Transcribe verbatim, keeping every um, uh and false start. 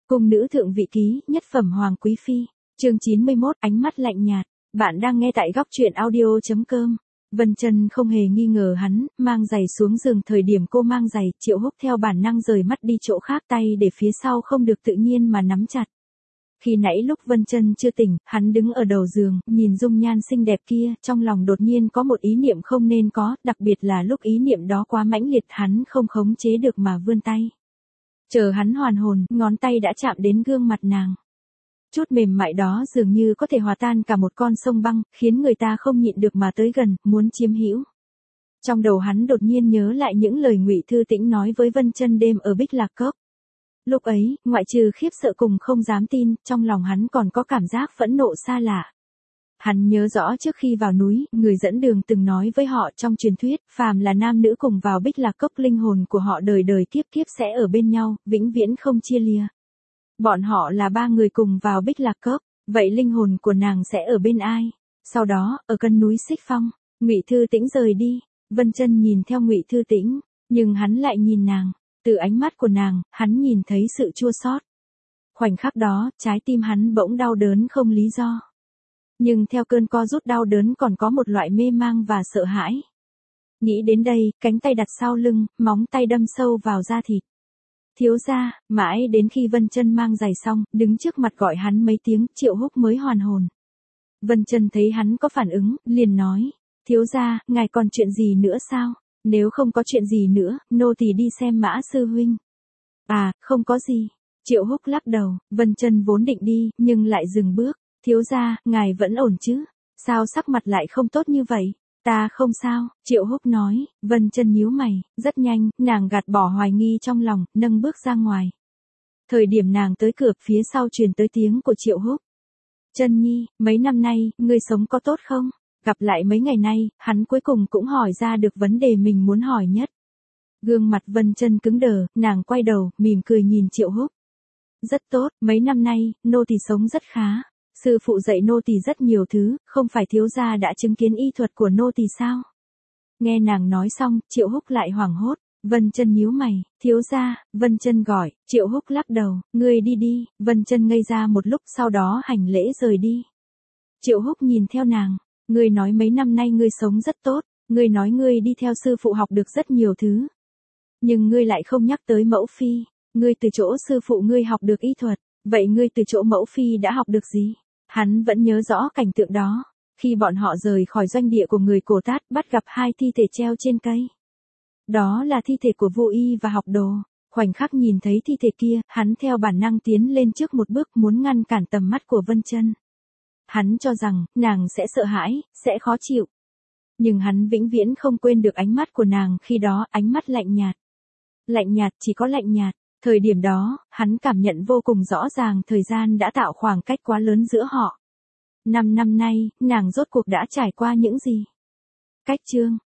Cung nữ thượng vị ký, nhất phẩm hoàng quý phi. Chương chín mươi mốt, ánh mắt lạnh nhạt. Bạn đang nghe tại góc truyện audio chấm com. Vân Chân không hề nghi ngờ hắn, mang giày xuống giường. Thời điểm cô mang giày, Triệu Húc theo bản năng rời mắt đi chỗ khác, tay để phía sau không được tự nhiên mà nắm chặt. Khi nãy lúc Vân Chân chưa tỉnh, hắn đứng ở đầu giường, nhìn dung nhan xinh đẹp kia, trong lòng đột nhiên có một ý niệm không nên có, đặc biệt là lúc ý niệm đó quá mãnh liệt, hắn không khống chế được mà vươn tay. Chờ hắn hoàn hồn, ngón tay đã chạm đến gương mặt nàng. Chút mềm mại đó dường như có thể hòa tan cả một con sông băng, khiến người ta không nhịn được mà tới gần, muốn chiếm hữu. Trong đầu hắn đột nhiên nhớ lại những lời Ngụy Thư Tĩnh nói với Vân Chân đêm ở Bích Lạc Cốc. Lúc ấy, ngoại trừ khiếp sợ cùng không dám tin, trong lòng hắn còn có cảm giác phẫn nộ xa lạ. Hắn nhớ rõ trước khi vào núi, người dẫn đường từng nói với họ trong truyền thuyết, phàm là nam nữ cùng vào Bích Lạc Cốc, linh hồn của họ đời đời kiếp kiếp sẽ ở bên nhau, vĩnh viễn không chia lìa. Bọn họ là ba người cùng vào Bích Lạc Cốc, vậy linh hồn của nàng sẽ ở bên ai? Sau đó, ở căn núi Xích Phong, Ngụy Thư Tĩnh rời đi. Vân Chân nhìn theo Ngụy Thư Tĩnh, nhưng hắn lại nhìn nàng. Từ ánh mắt của nàng, hắn nhìn thấy sự chua xót. Khoảnh khắc đó, trái tim hắn bỗng đau đớn không lý do. Nhưng theo cơn co rút đau đớn còn có một loại mê mang và sợ hãi. Nghĩ đến đây, cánh tay đặt sau lưng, móng tay đâm sâu vào da thịt. Thiếu gia, mãi đến khi Vân Chân mang giày xong, đứng trước mặt gọi hắn mấy tiếng, Triệu Húc mới hoàn hồn. Vân Chân thấy hắn có phản ứng, liền nói, thiếu gia, ngài còn chuyện gì nữa sao? Nếu không có chuyện gì nữa, nô tỳ đi xem Mã sư huynh. À, không có gì. Triệu Húc lắc đầu. Vân Chân vốn định đi, nhưng lại dừng bước. Thiếu gia, ngài vẫn ổn chứ? Sao sắc mặt lại không tốt như vậy? Ta không sao, Triệu Húc nói. Vân Chân nhíu mày. Rất nhanh, nàng gạt bỏ hoài nghi trong lòng, nâng bước ra ngoài. Thời điểm nàng tới cửa, phía sau truyền tới tiếng của Triệu Húc. Chân nhi, mấy năm nay, ngươi sống có tốt không? Gặp lại mấy ngày nay, hắn cuối cùng cũng hỏi ra được vấn đề mình muốn hỏi nhất. Gương mặt Vân Chân cứng đờ, nàng quay đầu, mỉm cười nhìn Triệu Húc. Rất tốt, mấy năm nay, nô tỳ sống rất khá. Sư phụ dạy nô tỳ rất nhiều thứ, không phải thiếu gia đã chứng kiến y thuật của nô tỳ sao? Nghe nàng nói xong, Triệu Húc lại hoảng hốt. Vân Chân nhíu mày, thiếu gia, Vân Chân gọi. Triệu Húc lắc đầu, ngươi đi đi. Vân Chân ngây ra một lúc, sau đó hành lễ rời đi. Triệu Húc nhìn theo nàng. Ngươi nói mấy năm nay ngươi sống rất tốt, ngươi nói ngươi đi theo sư phụ học được rất nhiều thứ. Nhưng ngươi lại không nhắc tới mẫu phi, ngươi từ chỗ sư phụ ngươi học được y thuật, vậy ngươi từ chỗ mẫu phi đã học được gì? Hắn vẫn nhớ rõ cảnh tượng đó, khi bọn họ rời khỏi doanh địa của người Cổ Tát, bắt gặp hai thi thể treo trên cây. Đó là thi thể của Vô Y và Học Đồ. Khoảnh khắc nhìn thấy thi thể kia, hắn theo bản năng tiến lên trước một bước, muốn ngăn cản tầm mắt của Vân Chân. Hắn cho rằng, nàng sẽ sợ hãi, sẽ khó chịu. Nhưng hắn vĩnh viễn không quên được ánh mắt của nàng khi đó, ánh mắt lạnh nhạt. Lạnh nhạt, chỉ có lạnh nhạt. Thời điểm đó, hắn cảm nhận vô cùng rõ ràng thời gian đã tạo khoảng cách quá lớn giữa họ. Năm năm nay, nàng rốt cuộc đã trải qua những gì? Cách chương.